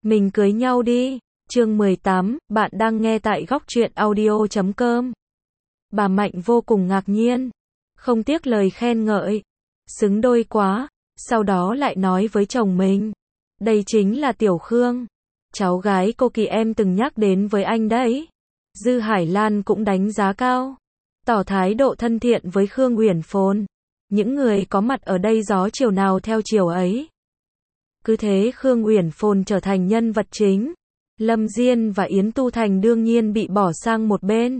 Mình cưới nhau đi. Chương 18, bạn đang nghe tại góc truyện audio.com. Bà Mạnh vô cùng ngạc nhiên, không tiếc lời khen ngợi. Xứng đôi quá, sau đó lại nói với chồng mình. Đây chính là Tiểu Khương, cháu gái cô Kỳ em từng nhắc đến với anh đấy. Dư Hải Lan cũng đánh giá cao, tỏ thái độ thân thiện với Khương Uyển Phồn. Những người có mặt ở đây gió chiều nào theo chiều ấy. Cứ thế Khương Uyển Phồn trở thành nhân vật chính. Lâm Diên và Yến Tu Thành đương nhiên bị bỏ sang một bên.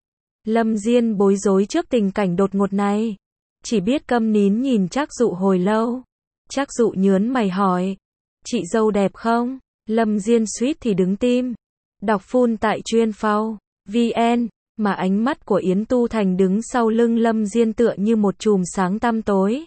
Lâm Diên bối rối trước tình cảnh đột ngột này, chỉ biết câm nín nhìn Trác Dụ hồi lâu. Trác Dụ nhớn mày hỏi, chị dâu đẹp không? Lâm Diên suýt thì đứng tim. Đọc full tại chuyên phao VN, mà ánh mắt của Yến Tu Thành đứng sau lưng Lâm Diên tựa như một chùm sáng tăm tối.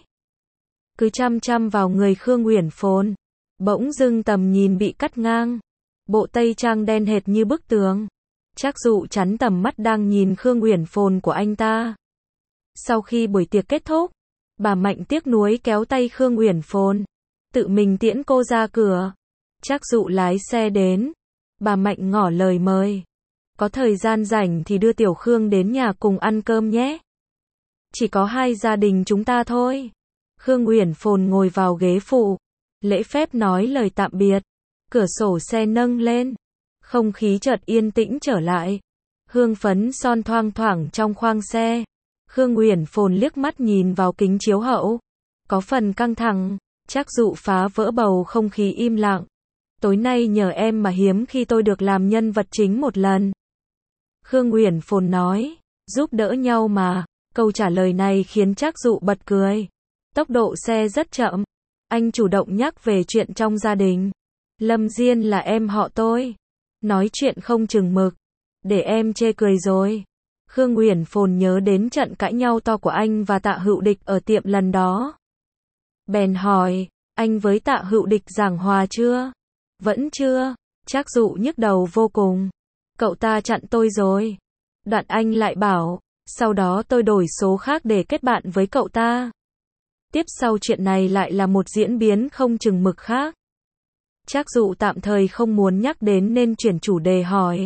Cứ chăm chăm vào người Khương Uyển Phồn, bỗng dưng tầm nhìn bị cắt ngang. Bộ tây trang đen hệt như bức tường. Trác Dụ chắn tầm mắt đang nhìn Khương Uyển Phồn của anh ta. Sau khi buổi tiệc kết thúc, bà Mạnh tiếc nuối kéo tay Khương Uyển Phồn, tự mình tiễn cô ra cửa. Trác Dụ lái xe đến, bà Mạnh ngỏ lời mời. Có thời gian rảnh thì đưa Tiểu Khương đến nhà cùng ăn cơm nhé. Chỉ có hai gia đình chúng ta thôi. Khương Uyển Phồn ngồi vào ghế phụ, lễ phép nói lời tạm biệt. Cửa sổ xe nâng lên, không khí chợt yên tĩnh trở lại. Hương phấn son thoang thoảng trong khoang xe. Khương Uyển Phồn liếc mắt nhìn vào kính chiếu hậu, có phần căng thẳng. Trác Dụ phá vỡ bầu không khí im lặng. Tối nay nhờ em mà hiếm khi tôi được làm nhân vật chính một lần. Khương Uyển Phồn nói, giúp đỡ nhau mà. Câu trả lời này khiến Trác Dụ bật cười. Tốc độ xe rất chậm. Anh chủ động nhắc về chuyện trong gia đình. Lâm Diên là em họ tôi. Nói chuyện không chừng mực. Để em chê cười rồi. Khương Uyển Phồn nhớ đến trận cãi nhau to của anh và Tạ Hữu Địch ở tiệm lần đó. Bèn hỏi, anh với Tạ Hữu Địch giảng hòa chưa? Vẫn chưa. Trác Dụ nhức đầu vô cùng. Cậu ta chặn tôi rồi. Đoạn anh lại bảo, sau đó tôi đổi số khác để kết bạn với cậu ta. Tiếp sau chuyện này lại là một diễn biến không chừng mực khác. Trác Dụ tạm thời không muốn nhắc đến nên chuyển chủ đề hỏi.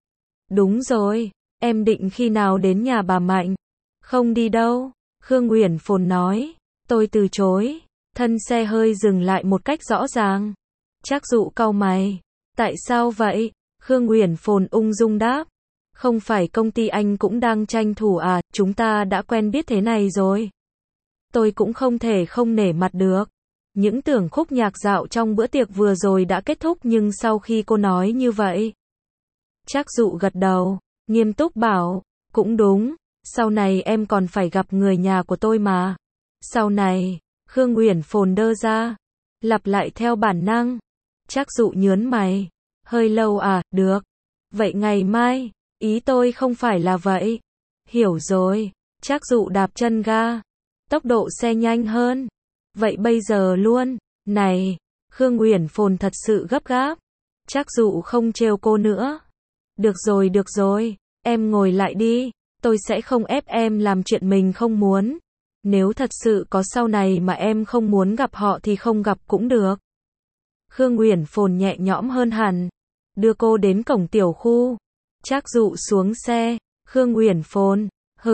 Đúng rồi, em định khi nào đến nhà bà Mạnh? Không đi đâu, Khương Uyển Phồn nói. Tôi từ chối. Thân xe hơi dừng lại một cách rõ ràng. Trác Dụ cau mày. Tại sao vậy? Khương Uyển Phồn ung dung đáp. Không phải công ty anh cũng đang tranh thủ à, chúng ta đã quen biết thế này rồi. Tôi cũng không thể không nể mặt được. Những tưởng khúc nhạc dạo trong bữa tiệc vừa rồi đã kết thúc nhưng sau khi cô nói như vậy. Trác Dụ gật đầu, nghiêm túc bảo, cũng đúng, sau này em còn phải gặp người nhà của tôi mà. Sau này, Khương Uyển Phồn đơ ra, lặp lại theo bản năng. Trác Dụ nhớn mày, hơi lâu à, được. Vậy ngày mai, ý tôi không phải là vậy. Hiểu rồi, Trác Dụ đạp chân ga, tốc độ xe nhanh hơn. Vậy bây giờ luôn, này, Khương Uyển Phồn thật sự gấp gáp. Trác Dụ không trêu cô nữa. Được rồi, em ngồi lại đi, tôi sẽ không ép em làm chuyện mình không muốn. Nếu thật sự có sau này mà em không muốn gặp họ thì không gặp cũng được. Khương Uyển Phồn nhẹ nhõm hơn hẳn, đưa cô đến cổng tiểu khu. Trác Dụ xuống xe, Khương Uyển Phồn,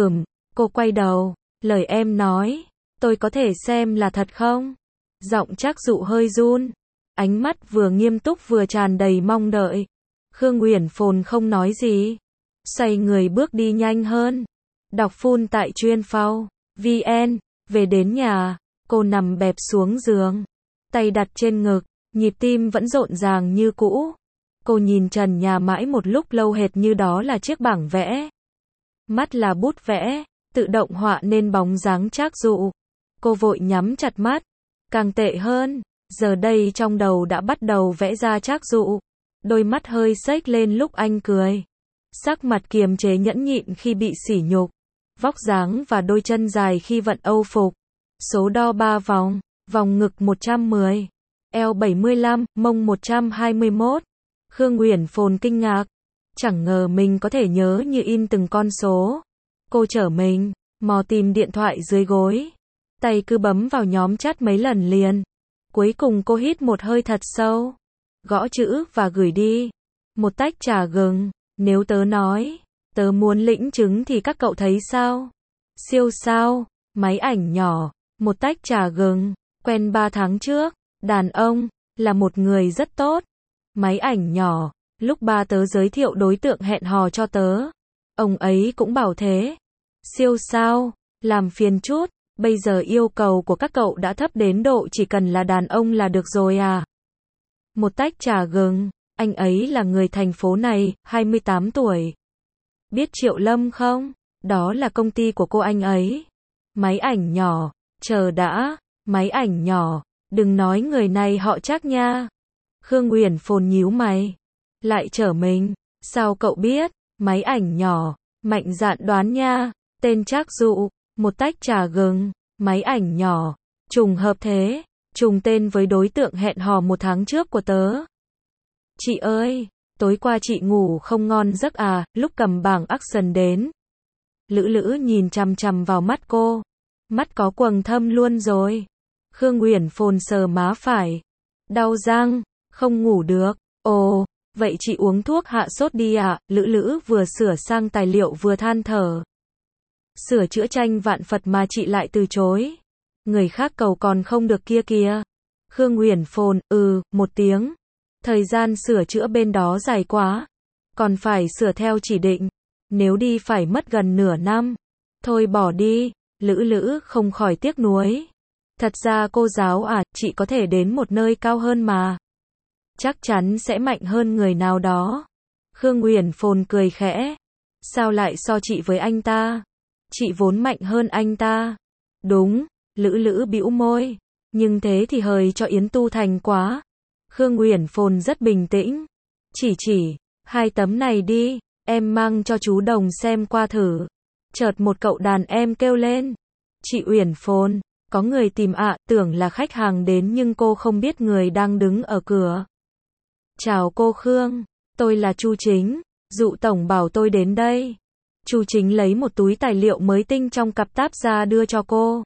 cô quay đầu, lời em nói, tôi có thể xem là thật không? Giọng Trác Dụ hơi run, ánh mắt vừa nghiêm túc vừa tràn đầy mong đợi. Khương Uyển Phồn không nói gì, xoay người bước đi nhanh hơn. Đọc full tại chuyên phao VN, về đến nhà, cô nằm bẹp xuống giường, tay đặt trên ngực, nhịp tim vẫn rộn ràng như cũ. Cô nhìn trần nhà mãi một lúc lâu hệt như đó là chiếc bảng vẽ. Mắt là bút vẽ, tự động họa nên bóng dáng Trác Dụ. Cô vội nhắm chặt mắt. Càng tệ hơn, giờ đây trong đầu đã bắt đầu vẽ ra Trác Dụ. Đôi mắt hơi xếch lên lúc anh cười. Sắc mặt kiềm chế nhẫn nhịn khi bị sỉ nhục. Vóc dáng và đôi chân dài khi vận âu phục. Số đo 3 vòng, vòng ngực 110, eo 75, mông 121. Khương Uyển Phồn kinh ngạc. Chẳng ngờ mình có thể nhớ như in từng con số. Cô trở mình, mò tìm điện thoại dưới gối. Tay cứ bấm vào nhóm chat mấy lần liền. Cuối cùng cô hít một hơi thật sâu. gõ chữ và gửi đi. Một tách trà gừng, nếu tớ nói, tớ muốn lĩnh chứng thì các cậu thấy sao? Siêu sao, máy ảnh nhỏ, một tách trà gừng, quen 3 tháng trước, đàn ông, là một người rất tốt. Máy ảnh nhỏ, lúc ba tớ giới thiệu đối tượng hẹn hò cho tớ, ông ấy cũng bảo thế. Siêu sao, làm phiền chút, bây giờ yêu cầu của các cậu đã thấp đến độ chỉ cần là đàn ông là được rồi à? Một tách trà gừng, anh ấy là người thành phố này, 28 tuổi. Biết Triệu Lâm không? Đó là công ty của cô anh ấy. Máy ảnh nhỏ, chờ đã, máy ảnh nhỏ, đừng nói người này họ Trác nha. Khương Uyển Phồn nhíu mày, lại trở mình, sao cậu biết? Máy ảnh nhỏ, mạnh dạn đoán nha, tên Trác Dụ, một tách trà gừng, máy ảnh nhỏ, trùng hợp thế, trùng tên với đối tượng hẹn hò 1 tháng trước của tớ. Chị ơi, tối qua chị ngủ không ngon giấc à? Lúc cầm bảng action đến, Lữ Lữ nhìn chằm chằm vào mắt cô, mắt có quầng thâm luôn rồi. Khương Uyển Phồn sờ má phải, đau răng, không ngủ được. Ồ, vậy chị uống thuốc hạ sốt đi ạ. Lữ Lữ vừa sửa sang tài liệu vừa than thở. Sửa chữa tranh vạn Phật mà chị lại từ chối. Người khác cầu còn không được kia kìa. Khương Uyển Phồn, một tiếng. Thời gian sửa chữa bên đó dài quá. Còn phải sửa theo chỉ định. Nếu đi phải mất gần nửa năm. Thôi bỏ đi. Lữ Lữ không khỏi tiếc nuối. Thật ra cô giáo à, chị có thể đến một nơi cao hơn mà. Chắc chắn sẽ mạnh hơn người nào đó. Khương Uyển Phồn cười khẽ. Sao lại so chị với anh ta? Chị vốn mạnh hơn anh ta. Đúng, Lữ Lữ bĩu môi. Nhưng thế thì hời cho Yến Tu Thành quá. Khương Uyển Phồn rất bình tĩnh. Chỉ, 2 tấm này đi, em mang cho chú Đồng xem qua thử. Chợt một cậu đàn em kêu lên. Chị Uyển Phồn, có người tìm ạ, tưởng là khách hàng đến nhưng cô không biết người đang đứng ở cửa. Chào cô Khương, tôi là Chu Chính, Dụ tổng bảo tôi đến đây. Chu Chính lấy một túi tài liệu mới tinh trong cặp táp ra đưa cho cô.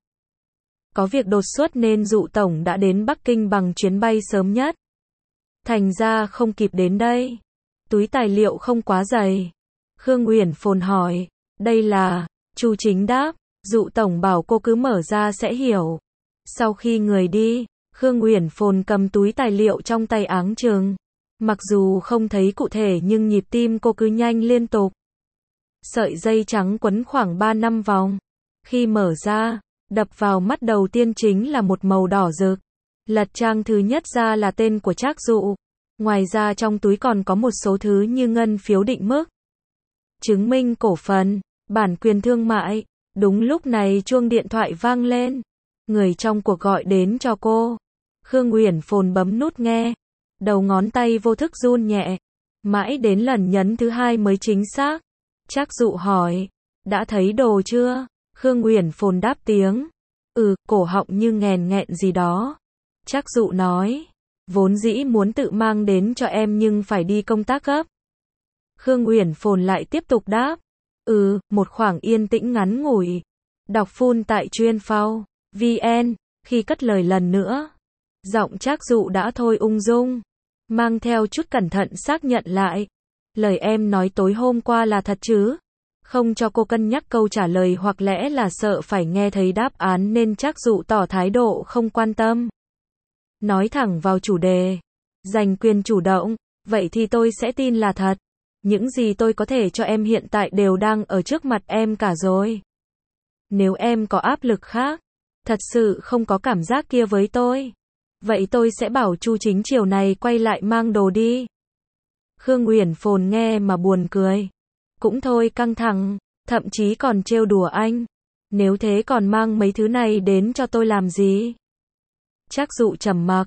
Có việc đột xuất nên Dụ tổng đã đến Bắc Kinh bằng chuyến bay sớm nhất. Thành ra không kịp đến đây. Túi tài liệu không quá dày. Khương Uyển Phồn hỏi, đây là, Chu Chính đáp, Dụ tổng bảo cô cứ mở ra sẽ hiểu. Sau khi người đi, Khương Uyển Phồn cầm túi tài liệu trong tay áng chừng. Mặc dù không thấy cụ thể nhưng nhịp tim cô cứ nhanh liên tục. Sợi dây trắng quấn khoảng 3 năm vòng. Khi mở ra, đập vào mắt đầu tiên chính là một màu đỏ rực. Lật trang thứ nhất ra là tên của Trác Dụ. Ngoài ra trong túi còn có một số thứ như ngân phiếu định mức, chứng minh cổ phần, bản quyền thương mại. Đúng lúc này chuông điện thoại vang lên. Người trong cuộc gọi đến cho cô. Khương Uyển Phồn bấm nút nghe. Đầu ngón tay vô thức run nhẹ. Mãi đến lần nhấn thứ 2 mới chính xác. Trác Dụ hỏi, đã thấy đồ chưa? Khương Uyển Phồn đáp tiếng. Cổ họng như nghẹn nghẹn gì đó. Trác Dụ nói, vốn dĩ muốn tự mang đến cho em nhưng phải đi công tác gấp. Khương Uyển Phồn lại tiếp tục đáp. Một khoảng yên tĩnh ngắn ngủi. Đọc full tại chuyên phao VN. Khi cất lời lần nữa, giọng Trác Dụ đã thôi ung dung, mang theo chút cẩn thận xác nhận lại. Lời em nói tối hôm qua là thật chứ? Không cho cô cân nhắc câu trả lời hoặc lẽ là sợ phải nghe thấy đáp án nên Trác Dụ tỏ thái độ không quan tâm. Nói thẳng vào chủ đề. Giành quyền chủ động. Vậy thì tôi sẽ tin là thật. Những gì tôi có thể cho em hiện tại đều đang ở trước mặt em cả rồi. Nếu em có áp lực khác, thật sự không có cảm giác kia với tôi, vậy tôi sẽ bảo Chu Chính chiều này quay lại mang đồ đi. Khương Uyển Phồn nghe mà buồn cười. Cũng thôi căng thẳng, thậm chí còn trêu đùa anh. Nếu thế còn mang mấy thứ này đến cho tôi làm gì? Trác Dụ trầm mặc,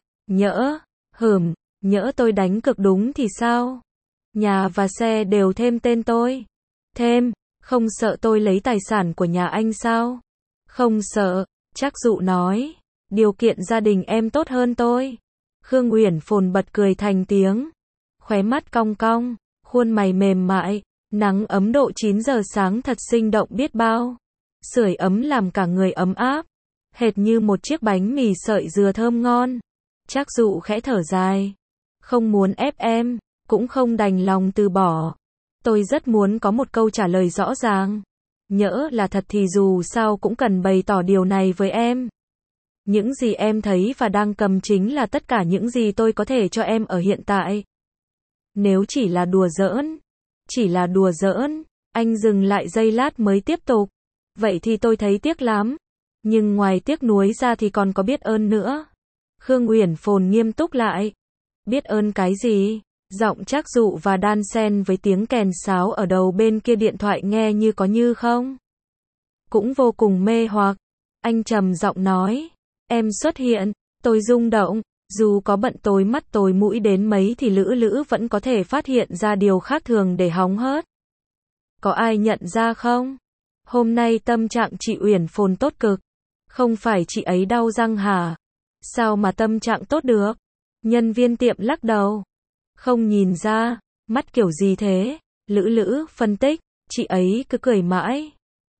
nhỡ tôi đánh cược đúng thì sao? Nhà và xe đều thêm tên tôi. Thêm, không sợ tôi lấy tài sản của nhà anh sao? Không sợ, Trác Dụ nói. Điều kiện gia đình em tốt hơn tôi. Khương Uyển Phồn bật cười thành tiếng. Khóe mắt cong cong, khuôn mày mềm mại. Nắng ấm độ 9 giờ sáng thật sinh động biết bao. Sưởi ấm làm cả người ấm áp. Hệt như một chiếc bánh mì sợi dừa thơm ngon. Trác Dụ khẽ thở dài. Không muốn ép em, cũng không đành lòng từ bỏ. Tôi rất muốn có một câu trả lời rõ ràng. Nhỡ là thật thì dù sao cũng cần bày tỏ điều này với em. Những gì em thấy và đang cầm chính là tất cả những gì tôi có thể cho em ở hiện tại. Nếu chỉ là đùa giỡn, anh dừng lại giây lát mới tiếp tục. Vậy thì tôi thấy tiếc lắm. Nhưng ngoài tiếc nuối ra thì còn có biết ơn nữa. Khương Uyển Phồn nghiêm túc lại. Biết ơn cái gì? Giọng Trác Dụ và đan xen với tiếng kèn sáo ở đầu bên kia điện thoại nghe như có như không. Cũng vô cùng mê hoặc. Anh trầm giọng nói. Em xuất hiện, tôi rung động. Dù có bận tối mắt tối mũi đến mấy thì Lữ Lữ vẫn có thể phát hiện ra điều khác thường để hóng hớt. Có ai nhận ra không? Hôm nay tâm trạng chị Uyển Phồn tốt cực. Không phải chị ấy đau răng hả? Sao mà tâm trạng tốt được? Nhân viên tiệm lắc đầu. Không nhìn ra, mắt kiểu gì thế? Lữ Lữ phân tích, chị ấy cứ cười mãi.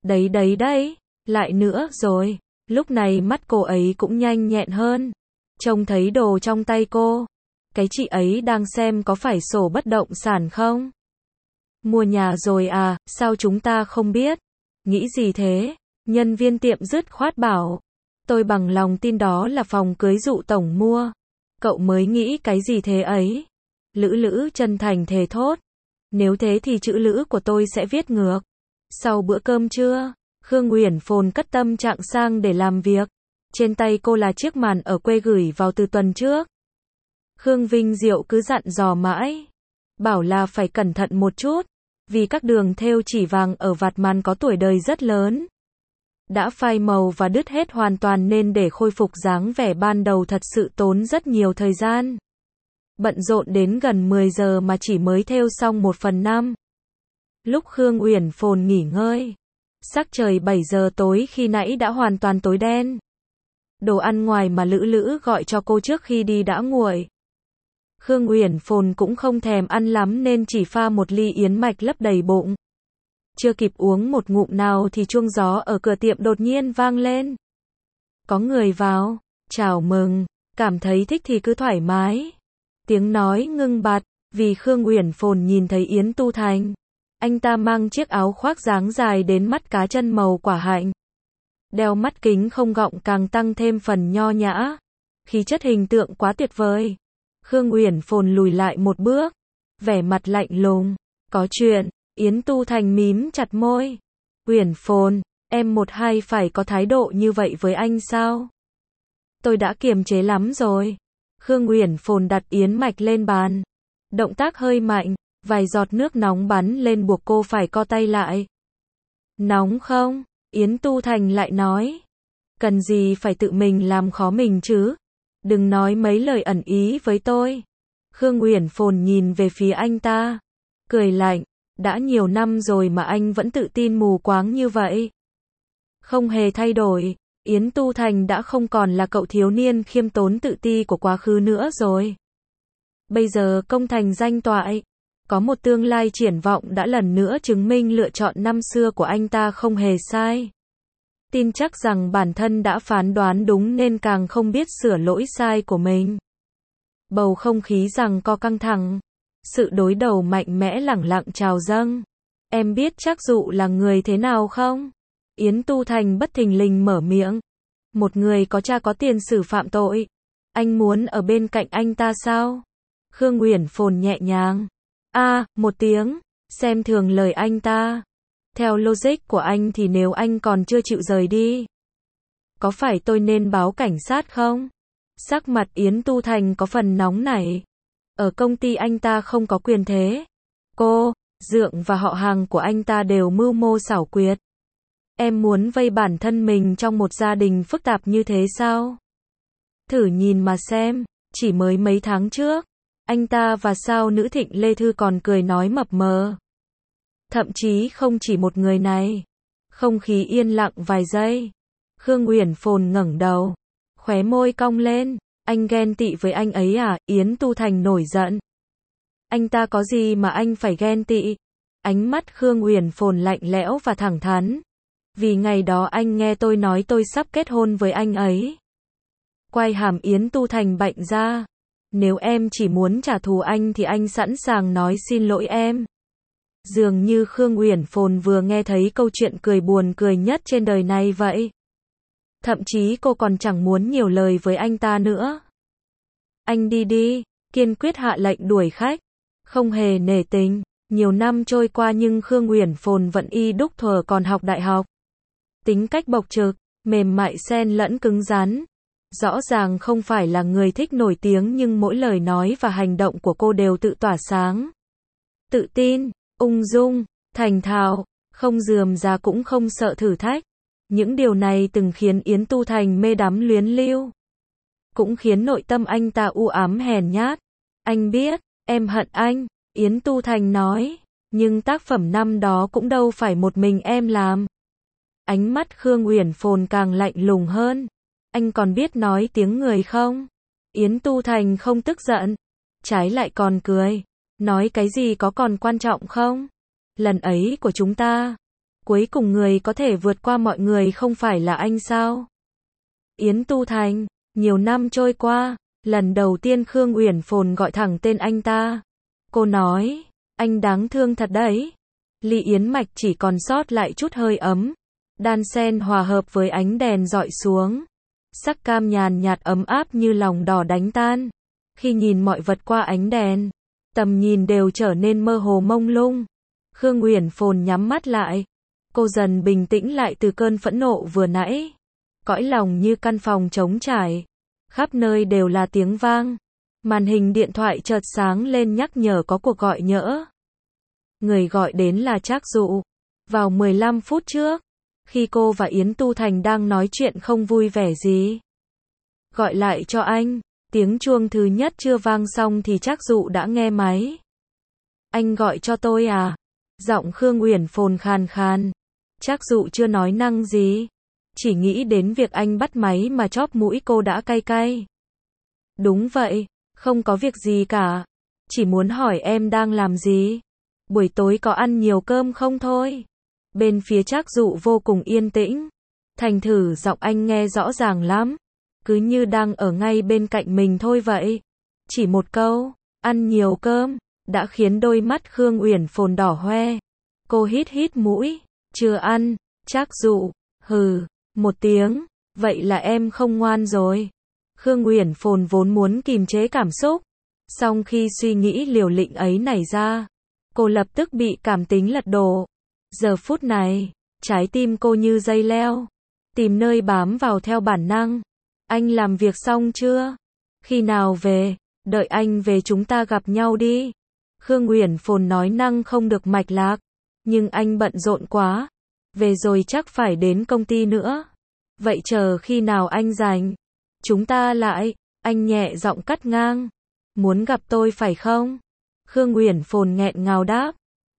Đấy, lại nữa rồi. Lúc này mắt cô ấy cũng nhanh nhẹn hơn. Trông thấy đồ trong tay cô. Cái chị ấy đang xem có phải sổ bất động sản không? Mua nhà rồi à, sao chúng ta không biết? Nghĩ gì thế? Nhân viên tiệm dứt khoát bảo. Tôi bằng lòng tin đó là phòng cưới Dụ tổng mua. Cậu mới nghĩ cái gì thế ấy? Lữ Lữ chân thành thề thốt. Nếu thế thì chữ Lữ của tôi sẽ viết ngược. Sau bữa cơm trưa, Khương Uyển Phồn cất tâm trạng sang để làm việc. Trên tay cô là chiếc màn ở quê gửi vào từ tuần trước. Khương Vinh Diệu cứ dặn dò mãi. Bảo là phải cẩn thận một chút. Vì các đường thêu chỉ vàng ở vạt màn có tuổi đời rất lớn. Đã phai màu và đứt hết hoàn toàn nên để khôi phục dáng vẻ ban đầu thật sự tốn rất nhiều thời gian. Bận rộn đến gần 10 giờ mà chỉ mới thêu xong 1/5. Lúc Khương Uyển Phồn nghỉ ngơi, sắc trời 7 giờ tối khi nãy đã hoàn toàn tối đen. Đồ ăn ngoài mà Lữ Lữ gọi cho cô trước khi đi đã nguội. Khương Uyển Phồn cũng không thèm ăn lắm nên chỉ pha một ly yến mạch lấp đầy bụng. Chưa kịp uống một ngụm nào thì chuông gió ở cửa tiệm đột nhiên vang lên. Có người vào, chào mừng, cảm thấy thích thì cứ thoải mái. Tiếng nói ngưng bặt, vì Khương Uyển Phồn nhìn thấy Yến Tu Thành. Anh ta mang chiếc áo khoác dáng dài đến mắt cá chân màu quả hạnh. Đeo mắt kính không gọng càng tăng thêm phần nho nhã. Khí chất hình tượng quá tuyệt vời. Khương Uyển Phồn lùi lại một bước. Vẻ mặt lạnh lùng. Có chuyện. Yến Tu Thành mím chặt môi. Uyển Phồn, em một hai phải có thái độ như vậy với anh sao? Tôi đã kiềm chế lắm rồi. Khương Uyển Phồn đặt yến mạch lên bàn. Động tác hơi mạnh, vài giọt nước nóng bắn lên buộc cô phải co tay lại. Nóng không? Yến Tu Thành lại nói. Cần gì phải tự mình làm khó mình chứ? Đừng nói mấy lời ẩn ý với tôi. Khương Uyển Phồn nhìn về phía anh ta. Cười lạnh. Đã nhiều năm rồi mà anh vẫn tự tin mù quáng như vậy. Không hề thay đổi. Yến Tu Thành đã không còn là cậu thiếu niên khiêm tốn tự ti của quá khứ nữa rồi. Bây giờ công thành danh toại. Có một tương lai triển vọng đã lần nữa chứng minh lựa chọn năm xưa của anh ta không hề sai. Tin chắc rằng bản thân đã phán đoán đúng nên càng không biết sửa lỗi sai của mình. Bầu không khí giằng co căng thẳng. Sự đối đầu mạnh mẽ lẳng lặng trào dâng. Em biết Trác Dụ là người thế nào không? Yến Tu Thành bất thình lình mở miệng. Một người có cha có tiền sử phạm tội. Anh muốn ở bên cạnh anh ta sao? Khương Uyển Phồn nhẹ nhàng. Một tiếng. Xem thường lời anh ta. Theo logic của anh thì nếu anh còn chưa chịu rời đi. Có phải tôi nên báo cảnh sát không? Sắc mặt Yến Tu Thành có phần nóng nảy. Ở công ty anh ta không có quyền thế. Cô, Dượng và họ hàng của anh ta đều mưu mô xảo quyệt. Em muốn vây bản thân mình trong một gia đình phức tạp như thế sao? Thử nhìn mà xem, chỉ mới mấy tháng trước, anh ta và sao nữ Thịnh Lê Thư còn cười nói mập mờ. Thậm chí không chỉ một người này. Không khí yên lặng vài giây. Khương Uyển Phồn ngẩng đầu, khóe môi cong lên. Anh ghen tị với anh ấy à? Yến Tu Thành nổi giận. Anh ta có gì mà anh phải ghen tị? Ánh mắt Khương Uyển Phồn lạnh lẽo và thẳng thắn. Vì ngày đó anh nghe tôi nói tôi sắp kết hôn với anh ấy. Quai hàm Yến Tu Thành bạnh ra. Nếu em chỉ muốn trả thù anh thì anh sẵn sàng nói xin lỗi em. Dường như Khương Uyển Phồn vừa nghe thấy câu chuyện cười buồn cười nhất trên đời này vậy. Thậm chí cô còn chẳng muốn nhiều lời với anh ta nữa. Anh đi đi, kiên quyết hạ lệnh đuổi khách. Không hề nể tình. Nhiều năm trôi qua nhưng Khương Uyển Phồn vẫn y đúc thuở còn học đại học. Tính cách bộc trực, mềm mại xen lẫn cứng rắn. Rõ ràng không phải là người thích nổi tiếng nhưng mỗi lời nói và hành động của cô đều tự tỏa sáng. Tự tin, ung dung, thành thạo, không rườm rà cũng không sợ thử thách. Những điều này từng khiến Yến Tu Thành mê đắm luyến lưu. Cũng khiến nội tâm anh ta u ám hèn nhát. Anh biết, em hận anh, Yến Tu Thành nói. Nhưng tác phẩm năm đó cũng đâu phải một mình em làm. Ánh mắt Khương Uyển Phồn càng lạnh lùng hơn. Anh còn biết nói tiếng người không? Yến Tu Thành không tức giận. Trái lại còn cười. Nói cái gì có còn quan trọng không? Lần ấy của chúng ta. Cuối cùng người có thể vượt qua mọi người không phải là anh sao? Yến Tu Thành. Nhiều năm trôi qua. Lần đầu tiên Khương Uyển Phồn gọi thẳng tên anh ta. Cô nói. Anh đáng thương thật đấy. Ly yến mạch chỉ còn sót lại chút hơi ấm. Đan sen hòa hợp với ánh đèn dọi xuống. Sắc cam nhàn nhạt ấm áp như lòng đỏ đánh tan. Khi nhìn mọi vật qua ánh đèn, tầm nhìn đều trở nên mơ hồ mông lung. Khương Uyển Phồn nhắm mắt lại. Cô dần bình tĩnh lại từ cơn phẫn nộ vừa nãy. Cõi lòng như căn phòng trống trải. Khắp nơi đều là tiếng vang. Màn hình điện thoại chợt sáng lên nhắc nhở có cuộc gọi nhỡ. Người gọi đến là Trác Dụ. Vào 15 phút trước, khi cô và Yến Tu Thành đang nói chuyện không vui vẻ gì. Gọi lại cho anh. Tiếng chuông thứ nhất chưa vang xong thì Trác Dụ đã nghe máy. Anh gọi cho tôi à? Giọng Khương Uyển Phồn khàn khàn. Trác Dụ chưa nói năng gì. Chỉ nghĩ đến việc anh bắt máy mà chóp mũi cô đã cay cay. Đúng vậy, không có việc gì cả. Chỉ muốn hỏi em đang làm gì? Buổi tối có ăn nhiều cơm không thôi? Bên phía Trác Dụ vô cùng yên tĩnh. Thành thử giọng anh nghe rõ ràng lắm. Cứ như đang ở ngay bên cạnh mình thôi vậy. Chỉ một câu, ăn nhiều cơm, đã khiến đôi mắt Khương Uyển Phồn đỏ hoe. Cô hít hít mũi, chưa ăn. Trác Dụ, hừ, một tiếng, vậy là em không ngoan rồi. Khương Uyển Phồn vốn muốn kìm chế cảm xúc. Song khi suy nghĩ liều lĩnh ấy nảy ra, cô lập tức bị cảm tính lật đổ. Giờ phút này, trái tim cô như dây leo. Tìm nơi bám vào theo bản năng. Anh làm việc xong chưa? Khi nào về? Đợi anh về chúng ta gặp nhau đi. Khương Uyển Phồn nói năng không được mạch lạc. Nhưng anh bận rộn quá. Về rồi chắc phải đến công ty nữa. Vậy chờ khi nào anh rảnh? Chúng ta lại. Anh nhẹ giọng cắt ngang. Muốn gặp tôi phải không? Khương Uyển Phồn nghẹn ngào đáp.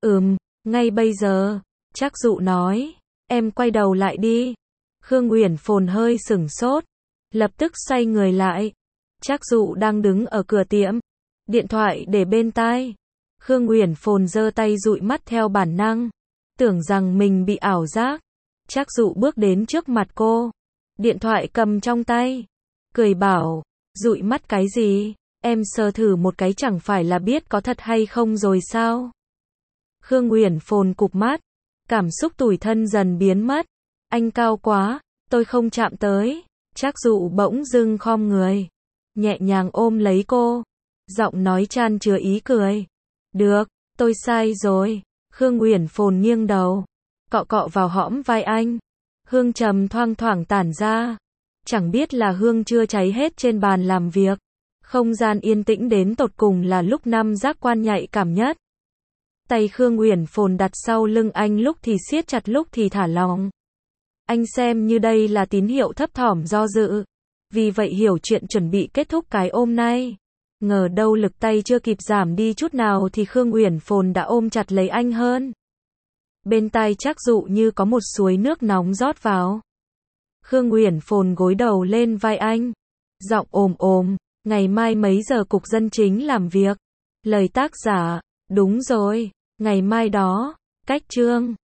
Ngay bây giờ. Trác Dụ nói. Em quay đầu lại đi. Khương Uyển Phồn hơi sửng sốt. Lập tức xoay người lại. Trác Dụ đang đứng ở cửa tiệm. Điện thoại để bên tai. Khương Uyển Phồn giơ tay dụi mắt theo bản năng. Tưởng rằng mình bị ảo giác. Trác Dụ bước đến trước mặt cô. Điện thoại cầm trong tay. Cười bảo. Dụi mắt cái gì? Em sờ thử một cái chẳng phải là biết có thật hay không rồi sao? Khương Uyển Phồn cụp mắt. Cảm xúc tủi thân dần biến mất. Anh cao quá, tôi không chạm tới. Trác Dụ bỗng dưng khom người. Nhẹ nhàng ôm lấy cô. Giọng nói chan chứa ý cười. Được, tôi sai rồi. Khương Uyển Phồn nghiêng đầu. Cọ cọ vào hõm vai anh. Hương trầm thoang thoảng tản ra. Chẳng biết là hương chưa cháy hết trên bàn làm việc. Không gian yên tĩnh đến tột cùng là lúc năm giác quan nhạy cảm nhất. Tay Khương Uyển Phồn đặt sau lưng anh lúc thì siết chặt lúc thì thả lỏng. Anh xem như đây là tín hiệu thấp thỏm do dự. Vì vậy hiểu chuyện chuẩn bị kết thúc cái ôm này. Ngờ đâu lực tay chưa kịp giảm đi chút nào thì Khương Uyển Phồn đã ôm chặt lấy anh hơn. Bên tai Trác Dụ như có một suối nước nóng rót vào. Khương Uyển Phồn gối đầu lên vai anh. Giọng ồm ồm. Ngày mai mấy giờ cục dân chính làm việc? Lời tác giả. Đúng rồi. Ngày mai đó. Cách chương.